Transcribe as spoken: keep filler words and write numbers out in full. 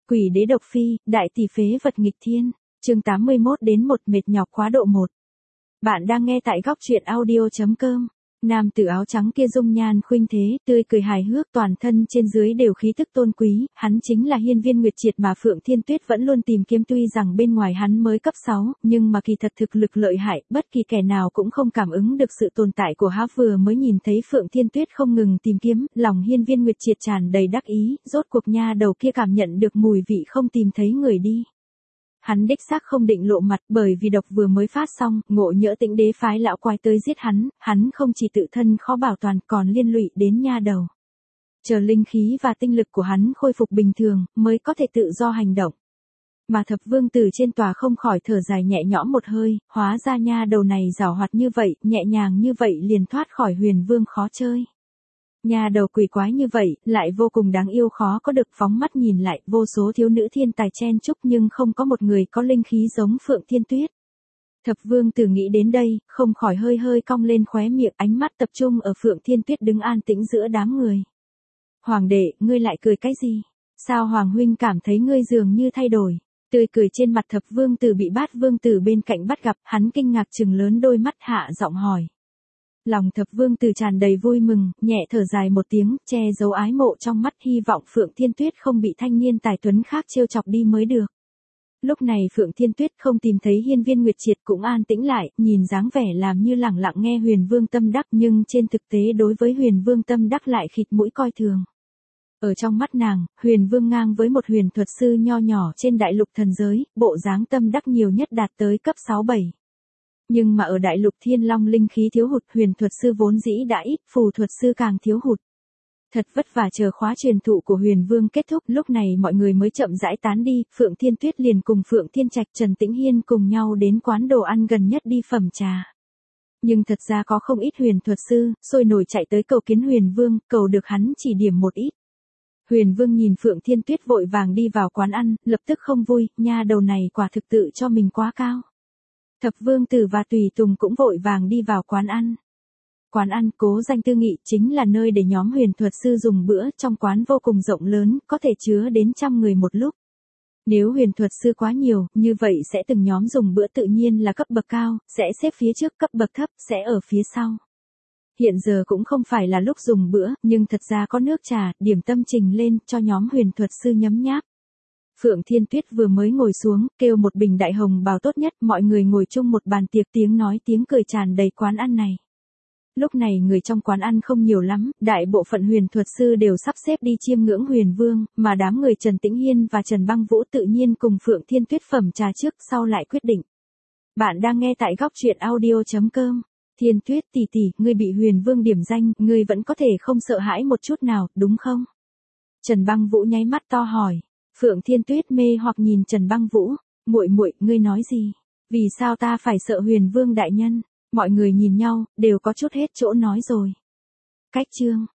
Quỷ đế độc phi, đại tỷ phế vật nghịch thiên. Chương tám mươi mốt đến một mệt nhọc quá độ một. Bạn đang nghe tại góc truyện audio chấm com. Nam tử áo trắng kia dung nhan khuynh thế, tươi cười hài hước, toàn thân trên dưới đều khí tức tôn quý, hắn chính là Hiên Viên Nguyệt Triệt mà Phượng Thiên Tuyết vẫn luôn tìm kiếm, tuy rằng bên ngoài hắn mới cấp sáu, nhưng mà kỳ thật thực lực lợi hại, bất kỳ kẻ nào cũng không cảm ứng được sự tồn tại của hắn. Vừa mới nhìn thấy Phượng Thiên Tuyết không ngừng tìm kiếm, lòng Hiên Viên Nguyệt Triệt tràn đầy đắc ý, rốt cuộc nha đầu kia cảm nhận được mùi vị không tìm thấy người đi. Hắn đích xác không định lộ mặt, bởi vì độc vừa mới phát xong, Ngộ Nhỡ Tĩnh đế phái lão quái tới giết hắn, hắn không chỉ tự thân khó bảo toàn còn liên lụy đến nha đầu. Chờ linh khí và tinh lực của hắn khôi phục bình thường, mới có thể tự do hành động. Mà Thập Vương Tử trên tòa không khỏi thở dài nhẹ nhõm một hơi, hóa ra nha đầu này giảo hoạt như vậy, nhẹ nhàng như vậy liền thoát khỏi Huyền Vương khó chơi. Nhà đầu quỷ quái như vậy, lại vô cùng đáng yêu, khó có được. Phóng mắt nhìn lại, vô số thiếu nữ thiên tài chen chúc nhưng không có một người có linh khí giống Phượng Thiên Tuyết. Thập Vương Tử nghĩ đến đây, không khỏi hơi hơi cong lên khóe miệng, ánh mắt tập trung ở Phượng Thiên Tuyết đứng an tĩnh giữa đám người. Hoàng đệ, ngươi lại cười cái gì? Sao Hoàng huynh cảm thấy ngươi dường như thay đổi? Tươi cười trên mặt Thập Vương Tử bị Bát Vương Tử bên cạnh bắt gặp, hắn kinh ngạc trừng lớn đôi mắt, hạ giọng hỏi. Lòng Thập Vương Tử tràn đầy vui mừng, nhẹ thở dài một tiếng, che giấu ái mộ trong mắt, hy vọng Phượng Thiên Tuyết không bị thanh niên tài tuấn khác trêu chọc đi mới được. Lúc này Phượng Thiên Tuyết không tìm thấy Hiên Viên Nguyệt Triệt cũng an tĩnh lại, nhìn dáng vẻ làm như lẳng lặng nghe Huyền Vương Tâm Đắc, nhưng trên thực tế đối với Huyền Vương Tâm Đắc lại khịt mũi coi thường. Ở trong mắt nàng, Huyền Vương ngang với một huyền thuật sư nho nhỏ trên đại lục thần giới, bộ dáng Tâm Đắc nhiều nhất đạt tới cấp sáu bảy. Nhưng mà ở đại lục Thiên Long linh khí thiếu hụt, huyền thuật sư vốn dĩ đã ít, phù thuật sư càng thiếu hụt. Thật vất vả chờ khóa truyền thụ của Huyền Vương kết thúc, lúc này mọi người mới chậm rãi tán đi, Phượng Thiên Tuyết liền cùng Phượng Thiên Trạch, Trần Tĩnh Hiên cùng nhau đến quán đồ ăn gần nhất đi phẩm trà. Nhưng thật ra có không ít huyền thuật sư, sôi nổi chạy tới cầu kiến Huyền Vương, cầu được hắn chỉ điểm một ít. Huyền Vương nhìn Phượng Thiên Tuyết vội vàng đi vào quán ăn, lập tức không vui, nha đầu này quả thực tự cho mình quá cao. Thập Vương Tử và Tùy Tùng cũng vội vàng đi vào quán ăn. Quán ăn Cố Danh Tư Nghị chính là nơi để nhóm huyền thuật sư dùng bữa, trong quán vô cùng rộng lớn, có thể chứa đến trăm người một lúc. Nếu huyền thuật sư quá nhiều, như vậy sẽ từng nhóm dùng bữa tự nhiên là cấp bậc cao, sẽ xếp phía trước, cấp bậc thấp, sẽ ở phía sau. Hiện giờ cũng không phải là lúc dùng bữa, nhưng thật ra có nước trà, điểm tâm trình lên, cho nhóm huyền thuật sư nhấm nháp. Phượng Thiên Tuyết vừa mới ngồi xuống, kêu một bình đại hồng bào tốt nhất, mọi người ngồi chung một bàn tiệc, tiếng nói tiếng cười tràn đầy quán ăn này. Lúc này người trong quán ăn không nhiều lắm, đại bộ phận huyền thuật sư đều sắp xếp đi chiêm ngưỡng Huyền Vương, mà đám người Trần Tĩnh Hiên và Trần Băng Vũ tự nhiên cùng Phượng Thiên Tuyết phẩm trà trước, sau lại quyết định. Bạn đang nghe tại góc truyện audio chấm com. Thiên Tuyết tỷ tỷ, ngươi bị Huyền Vương điểm danh, ngươi vẫn có thể không sợ hãi một chút nào, đúng không? Trần Băng Vũ nháy mắt to hỏi. Phượng Thiên Tuyết mê hoặc nhìn Trần Băng Vũ, muội muội, ngươi nói gì? Vì sao ta phải sợ Huyền Vương đại nhân? Mọi người nhìn nhau, đều có chút hết chỗ nói rồi. Cách chương.